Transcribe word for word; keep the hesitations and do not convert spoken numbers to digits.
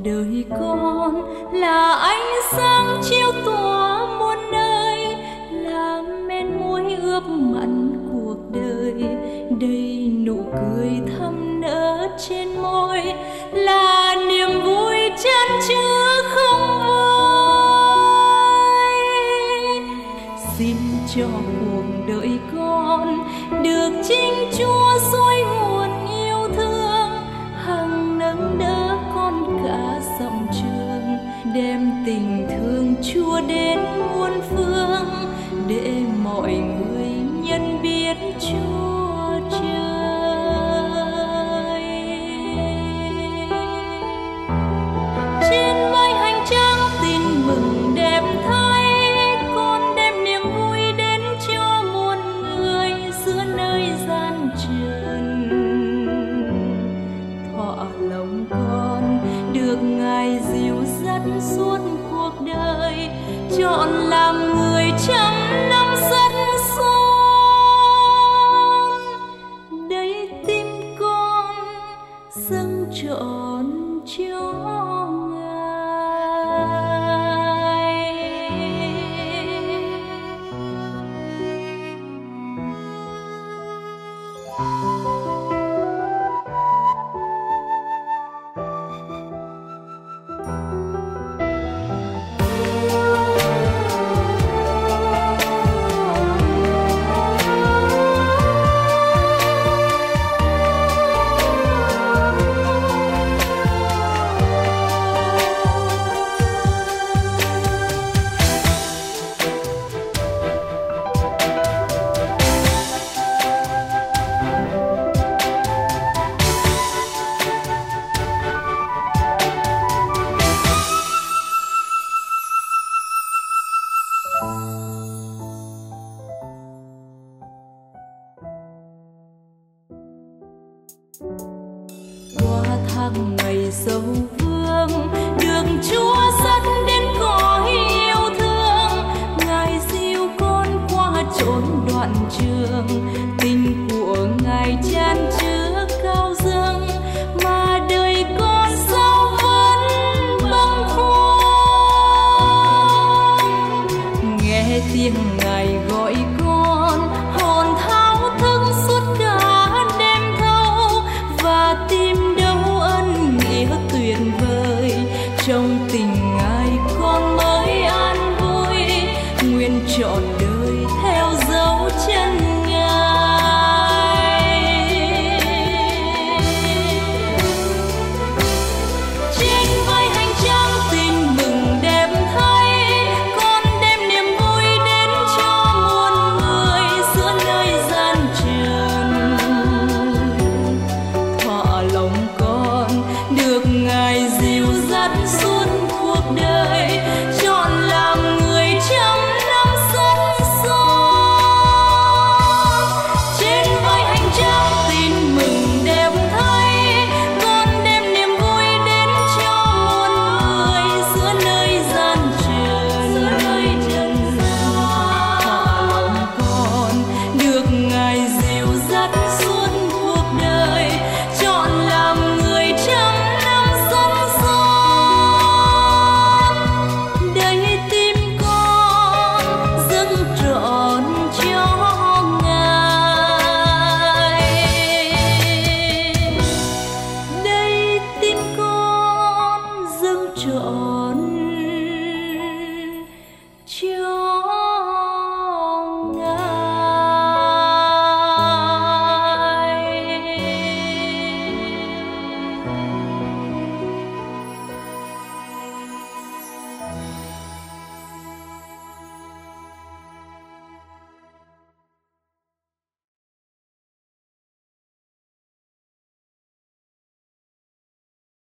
đời con là ánh sáng chiếu tỏa muôn nơi, là men môi ướp mặn cuộc đời. Đây nụ cười thắm nở trên môi, là niềm vui chan chứa không vơi. Xin cho cuộc đời con được chính Chúa xuôi nguồn yêu thương, hằng nâng đỡ con cả dòng trường, đem tình thương Chúa đến muôn phương, để mọi người nhận biết Chúa trời. Trên vai hành trang tin mừng đẹp thay, con đem niềm vui đến cho muôn người giữa nơi gian trần. Thọ lòng con được Ngài dìu dắt suốt cuộc đời, chọn làm người trăm năm rất son. Đây tim con dâng trọn cho qua tháng ngày dấu vương, được Chúa dắt đến cõi yêu thương. Ngài dìu con qua chốn đoạn trường, tình của Ngài chan chứa cao dâng, mà đời con sao vẫn bâng khuâng. Nghe tiếng Ngài gọi con, hồn thao thức suốt cả đêm thâu, và tìm đâu ân nghĩa tuyệt vời. Trong tình Ngài con mới an vui, nguyện trọn đời theo dấu chân Ngài. Trên vai hành trang tin mừng đẹp thay, con đem niềm vui đến cho muôn người giữa nơi gian trần. Thọ lòng con được Ngài dìu dắt suốt cuộc đời, chọn làm người trăm năm rất son. Trên vai hành trang tin mừng đẹp thay, con đem niềm vui đến cho muôn người giữa nơi gian trần. Thọ lòng con được Ngài dìu dắt suốt cuộc đời, chọn làm người trăm năm rất son. Đây tim con dâng trọn cho Ngài. Đây tim con dâng trọn